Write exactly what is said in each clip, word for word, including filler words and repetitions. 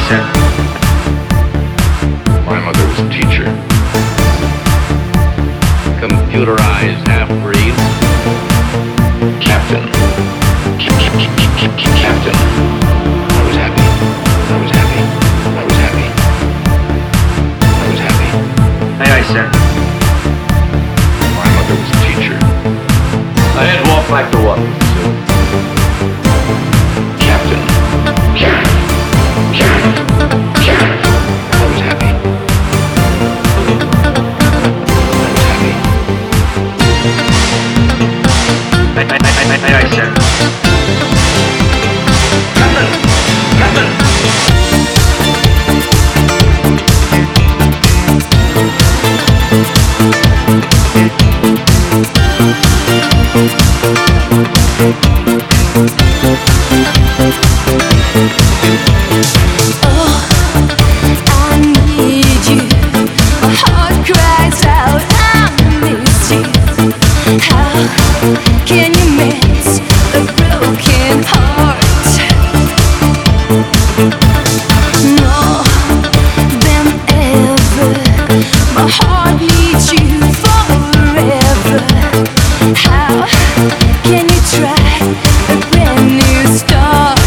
sir? My mother was a teacher. Computerized half-breeds. Captain. Captain. I was happy. I was happy. I was happy. I was happy. Aye, aye, sir. My mother was a teacher. I had to walk back to work. Captain. Captain. Captain. Captain. I was happy. I was happy. Aye, aye, aye, aye, aye, aye, sir. Captain! Captain! I need you. My heart cries out, I miss you. How can you mend a broken heart? More than ever, my heart needs you forever. How can you try a brand new start?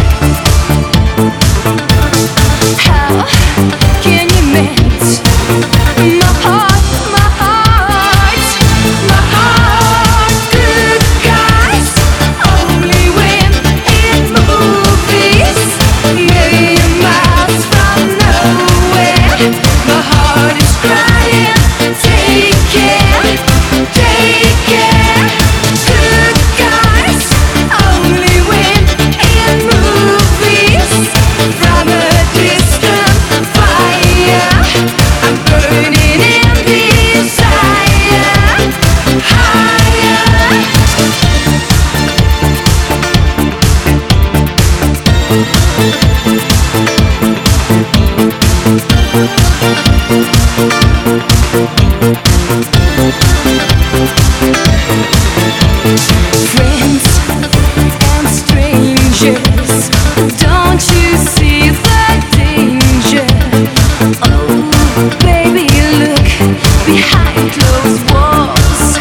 How can you mend my heart, my heart, my heart? Good guys only win in movies, million miles from nowhere. My heart is crying. Take care, take care. Good guys only win in movies. From a distant fire, I'm burning in desire. Higher. Friends and strangers, don't you see the danger? Oh, baby, look behind closed walls.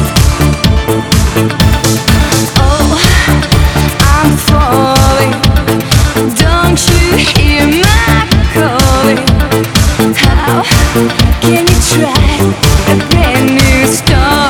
Oh, I'm falling. Don't you hear my calling? How can you try a brand new start?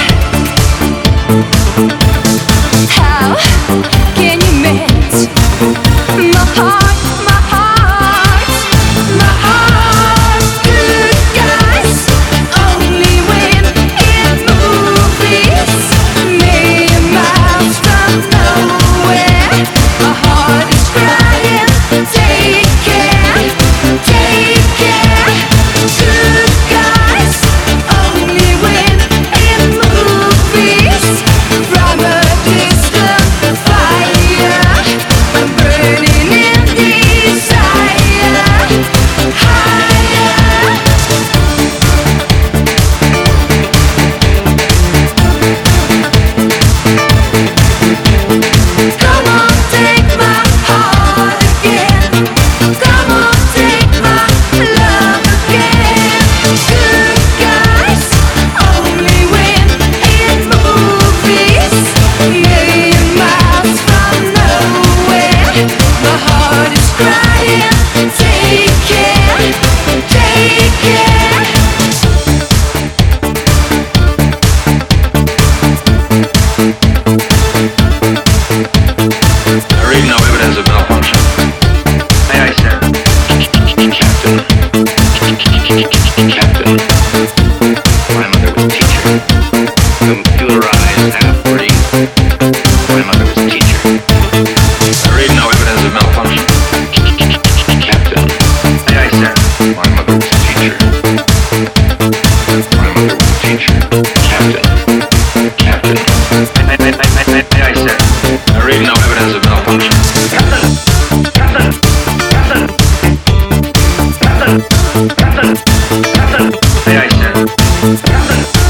How can you mend my heart, my heart, my heart? Good guys only win in movies, million miles from nowhere. My heart is crying. Take care, take care. Good guys only win in movies. From a distant fire, I'm burning in desire. Higher. Come on, take my heart again. Come on, take my love again. Good guys only win in movies, million miles from nowhere. My heart is crying. Take care, take care. I read no evidence of malfunction. Aye, aye, sir. Captain. Captain. My mother was a teacher. Computerized half-breeds. My mother was a teacher. I read no evidence of malfunction. Captain. Aye, aye, sir. My mother was a teacher. My mother was a teacher. Captain. Captain. Aye, aye, aye, aye, aye, aye, sir. I read no evidence of malfunction. Captain! Captain! Captain! Captain! Captain! Captain! Aye, aye, sir. Captain!